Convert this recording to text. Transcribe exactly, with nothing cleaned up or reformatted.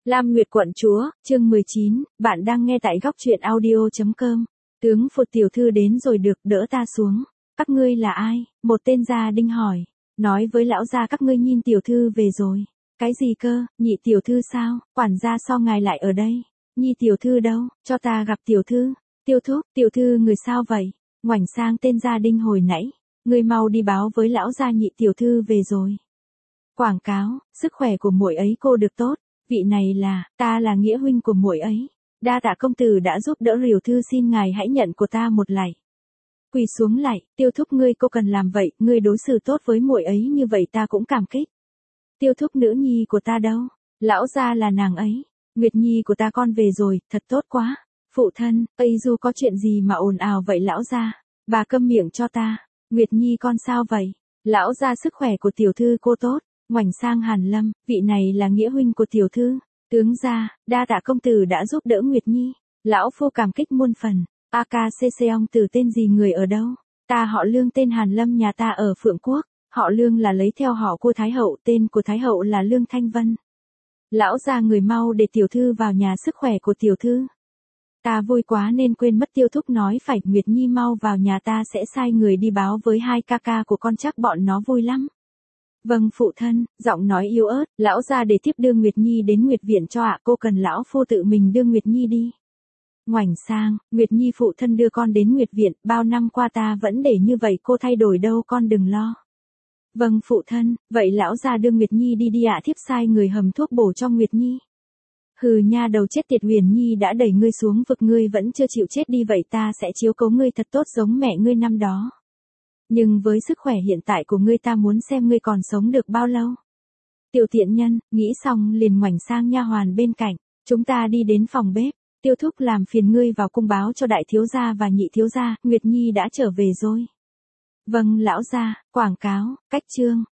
Lam Nguyệt quận chúa, chương mười chín, bạn đang nghe tại góc truyện audio.com. Tướng Phụt tiểu thư đến rồi được, đỡ ta xuống. Các ngươi là ai? Một tên gia đinh hỏi. Nói với lão gia các ngươi nhìn tiểu thư về rồi. Cái gì cơ, nhị tiểu thư sao? Quản gia sao ngài lại ở đây? Nhi tiểu thư đâu, cho ta gặp tiểu thư. Tiêu thúc, tiểu thư người sao vậy? Ngoảnh sang tên gia đinh hồi nãy. Ngươi mau đi báo với lão gia nhị tiểu thư về rồi. Quảng cáo, sức khỏe của muội ấy cô được tốt. Vị này là, ta là nghĩa huynh của muội ấy. Đa tạ công tử đã giúp đỡ Riều thư, xin ngài hãy nhận của ta một lạy. Quỳ xuống lạy, tiêu thúc ngươi cô cần làm vậy, ngươi đối xử tốt với muội ấy như vậy ta cũng cảm kích. Tiêu thúc nữ nhi của ta đâu? Lão gia là nàng ấy. Nguyệt nhi của ta con về rồi, thật tốt quá. Phụ thân, Ây Du có chuyện gì mà ồn ào vậy lão gia? Bà câm miệng cho ta. Nguyệt nhi con sao vậy? Lão gia sức khỏe của tiểu thư cô tốt. Ngoảnh sang Hàn Lâm, vị này là nghĩa huynh của tiểu thư. Tướng gia, đa tạ công tử đã giúp đỡ Nguyệt nhi. Lão phu cảm kích muôn phần. A ca xê xê ông từ tên gì người ở đâu? Ta họ Lương, tên Hàn Lâm, nhà ta ở Phượng Quốc. Họ Lương là lấy theo họ cô Thái hậu, tên của Thái hậu là Lương Thanh Vân. Lão gia người mau để tiểu thư vào nhà, sức khỏe của tiểu thư. Ta vui quá nên quên mất, tiêu thúc nói phải, Nguyệt nhi mau vào nhà, ta sẽ sai người đi báo với hai ca ca của con, chắc bọn nó vui lắm. Vâng phụ thân, giọng nói yếu ớt, lão gia để tiếp đưa Nguyệt nhi đến Nguyệt viện cho ạ, cô cần lão phu tự mình đưa Nguyệt nhi đi. Ngoảnh sang, Nguyệt nhi phụ thân đưa con đến Nguyệt viện, bao năm qua ta vẫn để như vậy, cô thay đổi đâu, con đừng lo. Vâng phụ thân, vậy lão gia đưa Nguyệt nhi đi đi ạ, thiếp sai người hầm thuốc bổ cho Nguyệt nhi. Hừ nha đầu chết tiệt, Huyền nhi đã đẩy ngươi xuống vực, ngươi vẫn chưa chịu chết đi, vậy ta sẽ chiếu cố ngươi thật tốt giống mẹ ngươi năm đó. Nhưng với sức khỏe hiện tại của ngươi, ta muốn xem ngươi còn sống được bao lâu. Tiểu tiện nhân, nghĩ xong liền ngoảnh sang nha hoàn bên cạnh, chúng ta đi đến phòng bếp, tiêu thúc làm phiền ngươi vào cung báo cho đại thiếu gia và nhị thiếu gia, Nguyệt nhi đã trở về rồi. Vâng lão gia. Quảng cáo, cách chương,